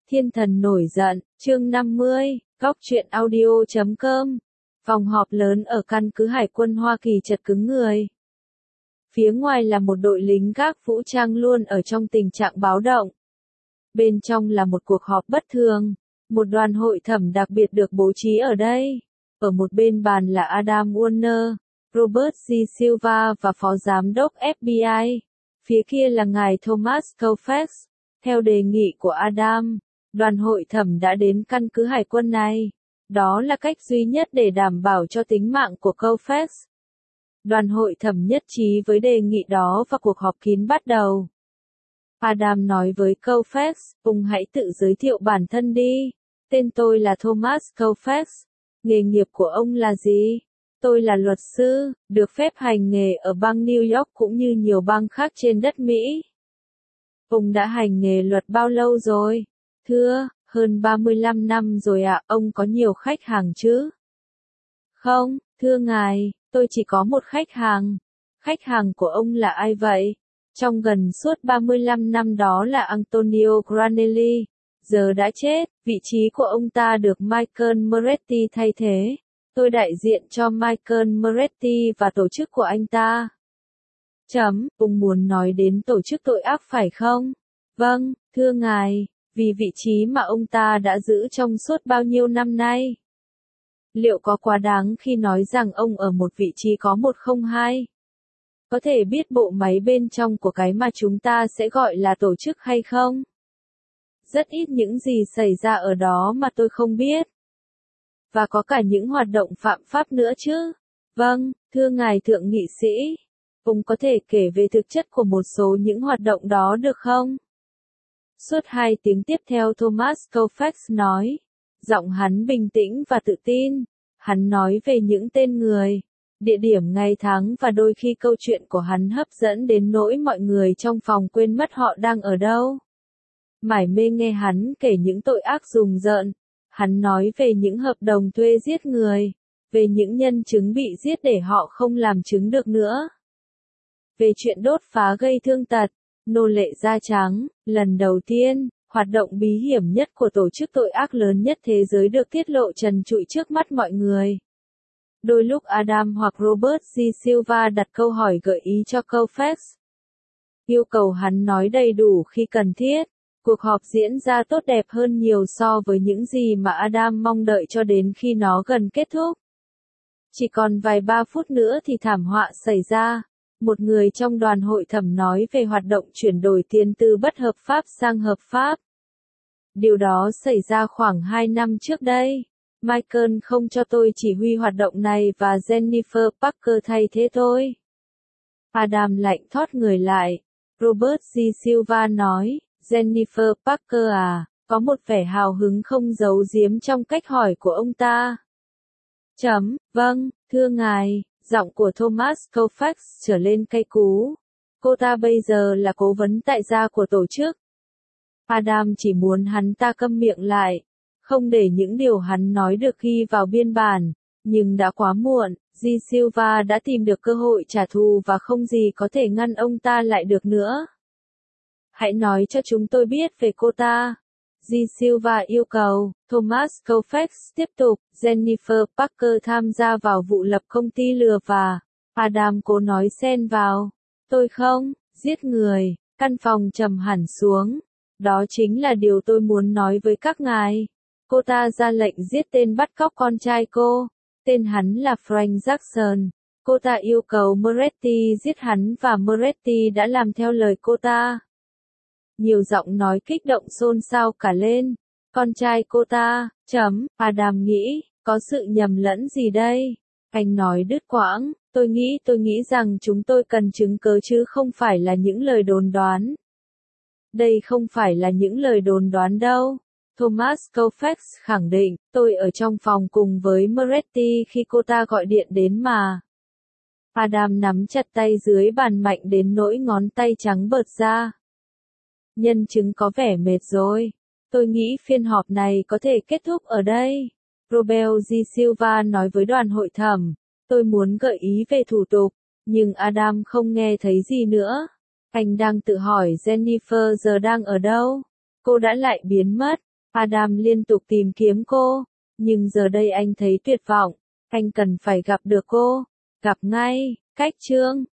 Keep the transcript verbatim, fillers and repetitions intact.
Thiên thần nổi giận, chương năm mươi, góc truyện audio chấm com. Phòng họp lớn ở căn cứ Hải quân Hoa Kỳ chật cứng người. Phía ngoài là một đội lính gác vũ trang luôn ở trong tình trạng báo động. Bên trong là một cuộc họp bất thường, một đoàn hội thẩm đặc biệt được bố trí ở đây. Ở một bên bàn là Adam Warner, Robert G. Silva và Phó Giám đốc F B I. Phía kia là ngài Thomas Colfax. Theo đề nghị của Adam, đoàn hội thẩm đã đến căn cứ hải quân này. Đó là cách duy nhất để đảm bảo cho tính mạng của Colfax. Đoàn hội thẩm nhất trí với đề nghị đó và cuộc họp kín bắt đầu. Adam nói với Colfax, ông hãy tự giới thiệu bản thân đi. Tên tôi là Thomas Colfax. Nghề nghiệp của ông là gì? Tôi là luật sư, được phép hành nghề ở bang New York cũng như nhiều bang khác trên đất Mỹ. Ông đã hành nghề luật bao lâu rồi? Thưa, hơn ba mươi lăm năm rồi ạ. Ông có nhiều khách hàng chứ? Không, thưa ngài, tôi chỉ có một khách hàng. Khách hàng của ông là ai vậy? Trong gần suốt ba mươi lăm năm đó là Antonio Granelli. Giờ đã chết, vị trí của ông ta được Michael Moretti thay thế. Tôi đại diện cho Michael Moretti và tổ chức của anh ta. Chấm, ông muốn nói đến tổ chức tội ác phải không? Vâng, thưa ngài, vì vị trí mà ông ta đã giữ trong suốt bao nhiêu năm nay. Liệu có quá đáng khi nói rằng ông ở một vị trí có một không hai? Có thể biết bộ máy bên trong của cái mà chúng ta sẽ gọi là tổ chức hay không? Rất ít những gì xảy ra ở đó mà tôi không biết. Và có cả những hoạt động phạm pháp nữa chứ? Vâng, thưa ngài thượng nghị sĩ. Ông có thể kể về thực chất của một số những hoạt động đó được không? Suốt hai tiếng tiếp theo Thomas Colfax nói. Giọng hắn bình tĩnh và tự tin. Hắn nói về những tên người, địa điểm ngày tháng và đôi khi câu chuyện của hắn hấp dẫn đến nỗi mọi người trong phòng quên mất họ đang ở đâu. Mải mê nghe hắn kể những tội ác rùng rợn. Hắn nói về những hợp đồng thuê giết người, về những nhân chứng bị giết để họ không làm chứng được nữa. Về chuyện đốt phá gây thương tật, nô lệ da trắng, lần đầu tiên, hoạt động bí hiểm nhất của tổ chức tội ác lớn nhất thế giới được tiết lộ trần trụi trước mắt mọi người. Đôi lúc Adam hoặc Robert G. Silva đặt câu hỏi gợi ý cho Colfax. Yêu cầu hắn nói đầy đủ khi cần thiết. Cuộc họp diễn ra tốt đẹp hơn nhiều so với những gì mà Adam mong đợi cho đến khi nó gần kết thúc. Chỉ còn vài ba phút nữa thì thảm họa xảy ra. Một người trong đoàn hội thẩm nói về hoạt động chuyển đổi tiền từ bất hợp pháp sang hợp pháp. Điều đó xảy ra khoảng hai năm trước đây. Michael không cho tôi chỉ huy hoạt động này và Jennifer Parker thay thế tôi. Adam lạnh thót người lại. Robert G. Silva nói. Jennifer Parker à, có một vẻ hào hứng không giấu giếm trong cách hỏi của ông ta. Chấm, vâng, thưa ngài, giọng của Thomas Colfax trở lên cay cú. Cô ta bây giờ là cố vấn tại gia của tổ chức. Adam chỉ muốn hắn ta câm miệng lại, không để những điều hắn nói được ghi vào biên bản, nhưng đã quá muộn, G. Silva đã tìm được cơ hội trả thù và không gì có thể ngăn ông ta lại được nữa. Hãy nói cho chúng tôi biết về cô ta. G. Silva yêu cầu. Thomas Colfax tiếp tục. Jennifer Parker tham gia vào vụ lập công ty lừa và Adam cố nói xen vào. Tôi không giết người. Căn phòng trầm hẳn xuống. Đó chính là điều tôi muốn nói với các ngài. Cô ta ra lệnh giết tên bắt cóc con trai cô. Tên hắn là Frank Jackson. Cô ta yêu cầu Moretti giết hắn và Moretti đã làm theo lời cô ta. Nhiều giọng nói kích động xôn xao cả lên. Con trai cô ta, chấm, Adam nghĩ, có sự nhầm lẫn gì đây? Anh nói đứt quãng, tôi nghĩ tôi nghĩ rằng chúng tôi cần chứng cớ chứ không phải là những lời đồn đoán. Đây không phải là những lời đồn đoán đâu. Thomas Colfax khẳng định, tôi ở trong phòng cùng với Moretti khi cô ta gọi điện đến mà. Adam nắm chặt tay dưới bàn mạnh đến nỗi ngón tay trắng bợt ra. Nhân chứng có vẻ mệt rồi. Tôi nghĩ phiên họp này có thể kết thúc ở đây. Robert G. Silva nói với đoàn hội thẩm. Tôi muốn gợi ý về thủ tục, nhưng Adam không nghe thấy gì nữa. Anh đang tự hỏi Jennifer giờ đang ở đâu. Cô đã lại biến mất. Adam liên tục tìm kiếm cô, nhưng giờ đây anh thấy tuyệt vọng, anh cần phải gặp được cô, gặp ngay, cách chương